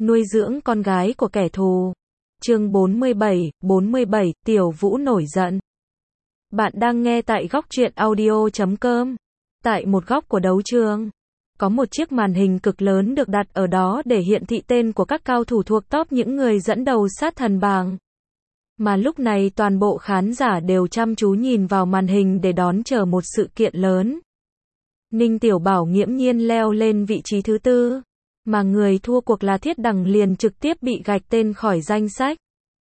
nuôi dưỡng con gái của kẻ thù. Chương 47, Tiểu Vũ nổi giận. Bạn đang nghe tại góc truyện audio.com. Tại một góc của đấu trường, có một chiếc màn hình cực lớn được đặt ở đó để hiển thị tên của các cao thủ thuộc top những người dẫn đầu sát thần bảng. Mà lúc này toàn bộ khán giả đều chăm chú nhìn vào màn hình để đón chờ một sự kiện lớn. Ninh Tiểu Bảo nghiễm nhiên leo lên vị trí thứ 4, mà người thua cuộc là Thiết Đằng liền trực tiếp bị gạch tên khỏi danh sách.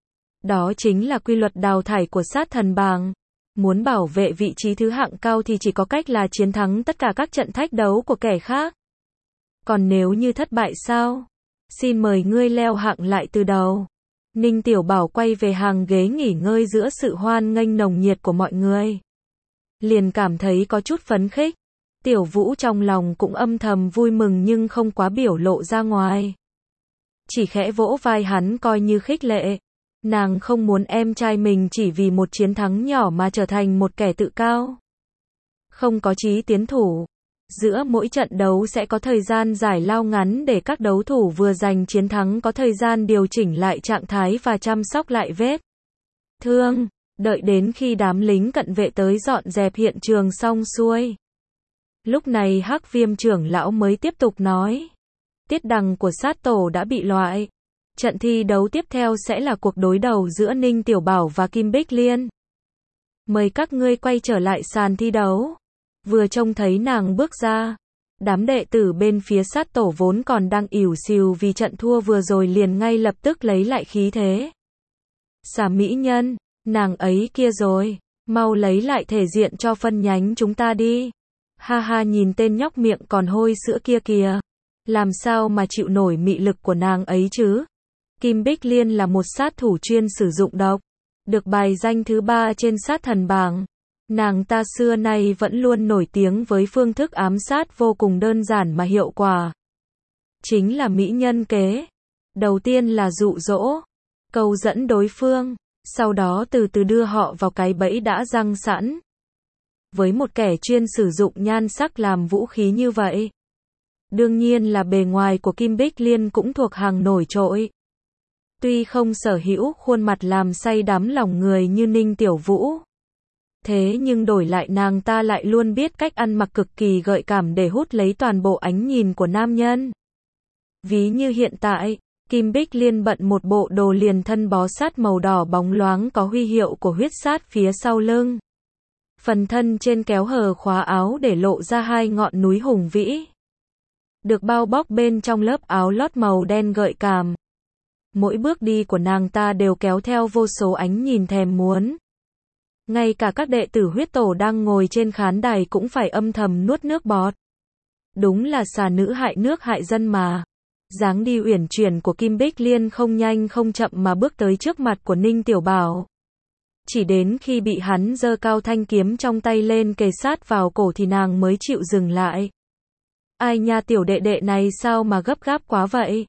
Đó chính là quy luật đào thải của sát thần bảng. Muốn bảo vệ vị trí thứ hạng cao thì chỉ có cách là chiến thắng tất cả các trận thách đấu của kẻ khác. Còn nếu như thất bại sao? Xin mời ngươi leo hạng lại từ đầu. Ninh Tiểu Bảo quay về hàng ghế nghỉ ngơi giữa sự hoan nghênh nồng nhiệt của mọi người. Liền cảm thấy có chút phấn khích. Tiểu Vũ trong lòng cũng âm thầm vui mừng nhưng không quá biểu lộ ra ngoài. Chỉ khẽ vỗ vai hắn coi như khích lệ. Nàng không muốn em trai mình chỉ vì một chiến thắng nhỏ mà trở thành một kẻ tự cao. Không có chí tiến thủ. Giữa mỗi trận đấu sẽ có thời gian giải lao ngắn để các đấu thủ vừa giành chiến thắng có thời gian điều chỉnh lại trạng thái và chăm sóc lại vết thương. Đợi đến khi đám lính cận vệ tới dọn dẹp hiện trường xong xuôi. Lúc này Hắc Viêm trưởng lão mới tiếp tục nói. Tiết Đằng của sát tổ đã bị loại. Trận thi đấu tiếp theo sẽ là cuộc đối đầu giữa Ninh Tiểu Bảo và Kim Bích Liên. Mời các ngươi quay trở lại sàn thi đấu. Vừa trông thấy nàng bước ra, đám đệ tử bên phía sát tổ vốn còn đang ỉu xìu vì trận thua vừa rồi liền ngay lập tức lấy lại khí thế. Xà mỹ nhân, nàng ấy kia rồi, mau lấy lại thể diện cho phân nhánh chúng ta đi. Ha ha, nhìn tên nhóc miệng còn hôi sữa kia kìa. Làm sao mà chịu nổi mị lực của nàng ấy chứ? Kim Bích Liên là một sát thủ chuyên sử dụng độc, được bài danh thứ 3 trên sát thần bảng. Nàng ta xưa nay vẫn luôn nổi tiếng với phương thức ám sát vô cùng đơn giản mà hiệu quả. Chính là mỹ nhân kế. Đầu tiên là dụ dỗ, câu dẫn đối phương, sau đó từ từ đưa họ vào cái bẫy đã răng sẵn. Với một kẻ chuyên sử dụng nhan sắc làm vũ khí như vậy, đương nhiên là bề ngoài của Kim Bích Liên cũng thuộc hàng nổi trội. Tuy không sở hữu khuôn mặt làm say đắm lòng người như Ninh Tiểu Vũ, thế nhưng đổi lại nàng ta lại luôn biết cách ăn mặc cực kỳ gợi cảm để hút lấy toàn bộ ánh nhìn của nam nhân. Ví như hiện tại, Kim Bích Liên bận một bộ đồ liền thân bó sát màu đỏ bóng loáng có huy hiệu của huyết sát phía sau lưng. Phần thân trên kéo hở khóa áo để lộ ra hai ngọn núi hùng vĩ, được bao bọc bên trong lớp áo lót màu đen gợi cảm. Mỗi bước đi của nàng ta đều kéo theo vô số ánh nhìn thèm muốn. Ngay cả các đệ tử huyết tổ đang ngồi trên khán đài cũng phải âm thầm nuốt nước bọt. Đúng là xà nữ hại nước hại dân mà. Dáng đi uyển chuyển của Kim Bích Liên không nhanh không chậm mà bước tới trước mặt của Ninh Tiểu Bảo. Chỉ đến khi bị hắn giơ cao thanh kiếm trong tay lên kề sát vào cổ thì nàng mới chịu dừng lại. Ai nha, tiểu đệ đệ này sao mà gấp gáp quá vậy?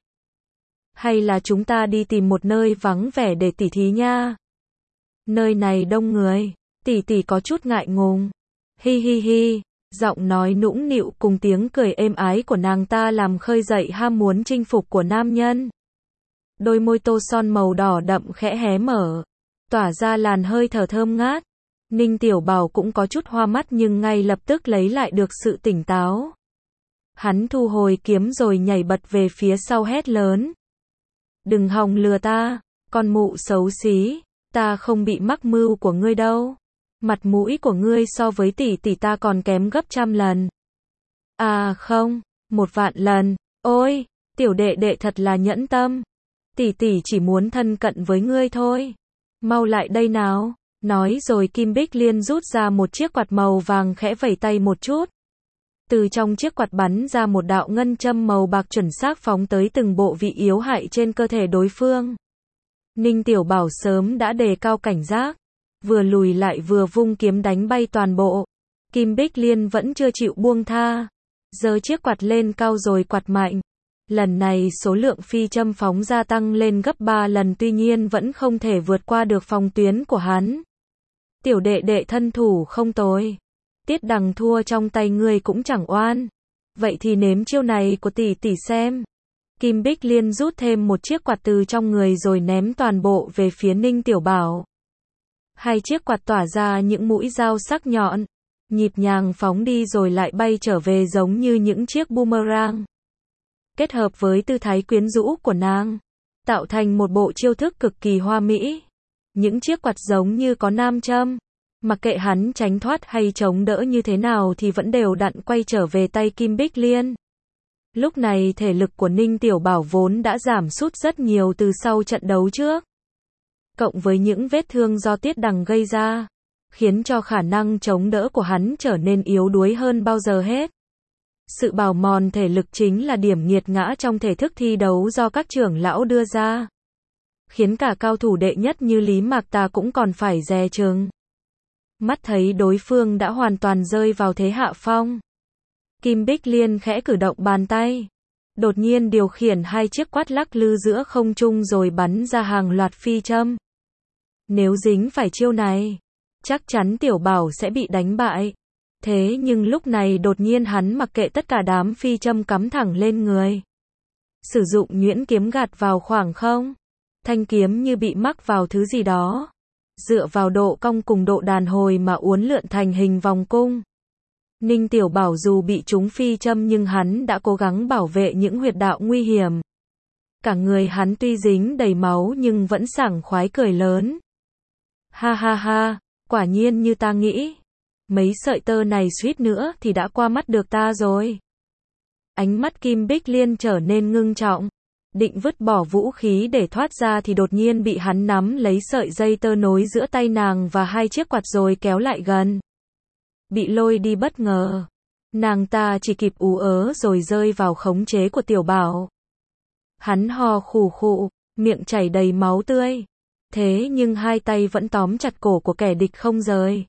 Hay là chúng ta đi tìm một nơi vắng vẻ để tỉ thí nha? Nơi này đông người, tỷ tỷ có chút ngại ngùng. Hi hi hi, giọng nói nũng nịu cùng tiếng cười êm ái của nàng ta làm khơi dậy ham muốn chinh phục của nam nhân. Đôi môi tô son màu đỏ đậm khẽ hé mở, tỏa ra làn hơi thở thơm ngát. Ninh Tiểu Bảo cũng có chút hoa mắt nhưng ngay lập tức lấy lại được sự tỉnh táo. Hắn thu hồi kiếm rồi nhảy bật về phía sau hét lớn. Đừng hòng lừa ta, con mụ xấu xí, ta không bị mắc mưu của ngươi đâu. Mặt mũi của ngươi so với tỷ tỷ ta còn kém gấp 100 lần. À không, 1.000.000 lần. Ôi, tiểu đệ đệ thật là nhẫn tâm. Tỷ tỷ chỉ muốn thân cận với ngươi thôi. Mau lại đây nào. Nói rồi Kim Bích Liên rút ra một chiếc quạt màu vàng khẽ vẩy tay một chút. Từ trong chiếc quạt bắn ra một đạo ngân châm màu bạc chuẩn xác phóng tới từng bộ vị yếu hại trên cơ thể đối phương. Ninh Tiểu Bảo sớm đã đề cao cảnh giác, vừa lùi lại vừa vung kiếm đánh bay toàn bộ. Kim Bích Liên vẫn chưa chịu buông tha, giơ chiếc quạt lên cao rồi quạt mạnh. Lần này số lượng phi châm phóng gia tăng lên gấp 3 lần tuy nhiên vẫn không thể vượt qua được phòng tuyến của hắn. Tiểu đệ đệ thân thủ không tồi. Tiết Đằng thua trong tay ngươi cũng chẳng oan. Vậy thì nếm chiêu này của tỷ tỷ xem. Kim Bích Liên rút thêm một chiếc quạt từ trong người rồi ném toàn bộ về phía Ninh Tiểu Bảo. Hai chiếc quạt tỏa ra những mũi dao sắc nhọn, nhịp nhàng phóng đi rồi lại bay trở về giống như những chiếc boomerang. Kết hợp với tư thái quyến rũ của nàng, tạo thành một bộ chiêu thức cực kỳ hoa mỹ. Những chiếc quạt giống như có nam châm, mặc kệ hắn tránh thoát hay chống đỡ như thế nào thì vẫn đều đặn quay trở về tay Kim Bích Liên. Lúc này thể lực của Ninh Tiểu Bảo vốn đã giảm sút rất nhiều từ sau trận đấu trước. Cộng với những vết thương do Tiết Đằng gây ra, khiến cho khả năng chống đỡ của hắn trở nên yếu đuối hơn bao giờ hết. Sự bào mòn thể lực chính là điểm nghiệt ngã trong thể thức thi đấu do các trưởng lão đưa ra, khiến cả cao thủ đệ nhất như Lý Mạc Ta cũng còn phải dè chừng. Mắt thấy đối phương đã hoàn toàn rơi vào thế hạ phong, Kim Bích Liên khẽ cử động bàn tay, đột nhiên điều khiển hai chiếc quát lắc lư giữa không trung rồi bắn ra hàng loạt phi châm. Nếu dính phải chiêu này, chắc chắn Tiểu Bảo sẽ bị đánh bại. Thế nhưng lúc này đột nhiên hắn mặc kệ tất cả đám phi châm cắm thẳng lên người. Sử dụng nhuyễn kiếm gạt vào khoảng không. Thanh kiếm như bị mắc vào thứ gì đó. Dựa vào độ cong cùng độ đàn hồi mà uốn lượn thành hình vòng cung. Ninh Tiểu Bảo dù bị trúng phi châm nhưng hắn đã cố gắng bảo vệ những huyệt đạo nguy hiểm. Cả người hắn tuy dính đầy máu nhưng vẫn sảng khoái cười lớn. Ha ha ha, quả nhiên như ta nghĩ. Mấy sợi tơ này suýt nữa thì đã qua mắt được ta rồi. Ánh mắt Kim Bích Liên trở nên ngưng trọng. Định vứt bỏ vũ khí để thoát ra thì đột nhiên bị hắn nắm lấy sợi dây tơ nối giữa tay nàng và hai chiếc quạt rồi kéo lại gần. Bị lôi đi bất ngờ. Nàng ta chỉ kịp ú ớ rồi rơi vào khống chế của Tiểu Bảo. Hắn ho khù khụ, miệng chảy đầy máu tươi. Thế nhưng hai tay vẫn tóm chặt cổ của kẻ địch không rời.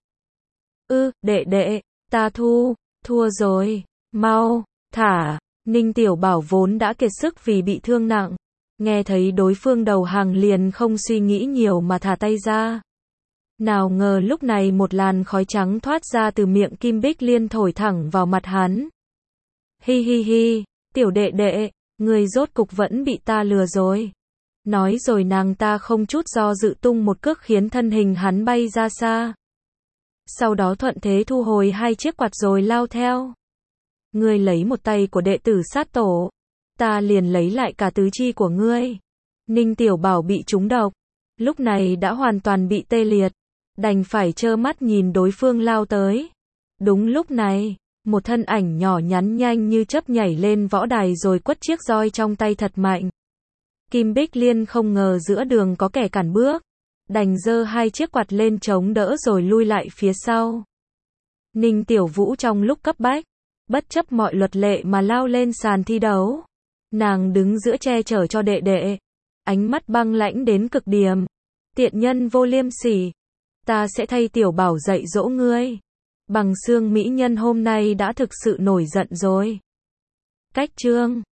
Đệ đệ, ta thua rồi, mau, thả. Ninh Tiểu Bảo vốn đã kiệt sức vì bị thương nặng. Nghe thấy đối phương đầu hàng liền không suy nghĩ nhiều mà thả tay ra. Nào ngờ lúc này một làn khói trắng thoát ra từ miệng Kim Bích Liên thổi thẳng vào mặt hắn. Hi hi hi, Tiểu đệ đệ, người rốt cục vẫn bị ta lừa rồi. Nói rồi nàng ta không chút do dự tung một cước khiến thân hình hắn bay ra xa. Sau đó thuận thế thu hồi hai chiếc quạt rồi lao theo. Ngươi lấy một tay của đệ tử sát tổ, ta liền lấy lại cả tứ chi của ngươi. Ninh Tiểu Bảo bị trúng độc, lúc này đã hoàn toàn bị tê liệt, đành phải trơ mắt nhìn đối phương lao tới. Đúng lúc này, một thân ảnh nhỏ nhắn nhanh như chớp nhảy lên võ đài rồi quất chiếc roi trong tay thật mạnh. Kim Bích Liên không ngờ giữa đường có kẻ cản bước, đành giơ hai chiếc quạt lên chống đỡ rồi lui lại phía sau. Ninh Tiểu Vũ trong lúc cấp bách, bất chấp mọi luật lệ mà lao lên sàn thi đấu. Nàng đứng giữa che chở cho đệ đệ, ánh mắt băng lãnh đến cực điểm. Tiện nhân vô liêm sỉ, ta sẽ thay Tiểu Bảo dạy dỗ ngươi. Bằng xương mỹ nhân hôm nay đã thực sự nổi giận rồi. Cách chương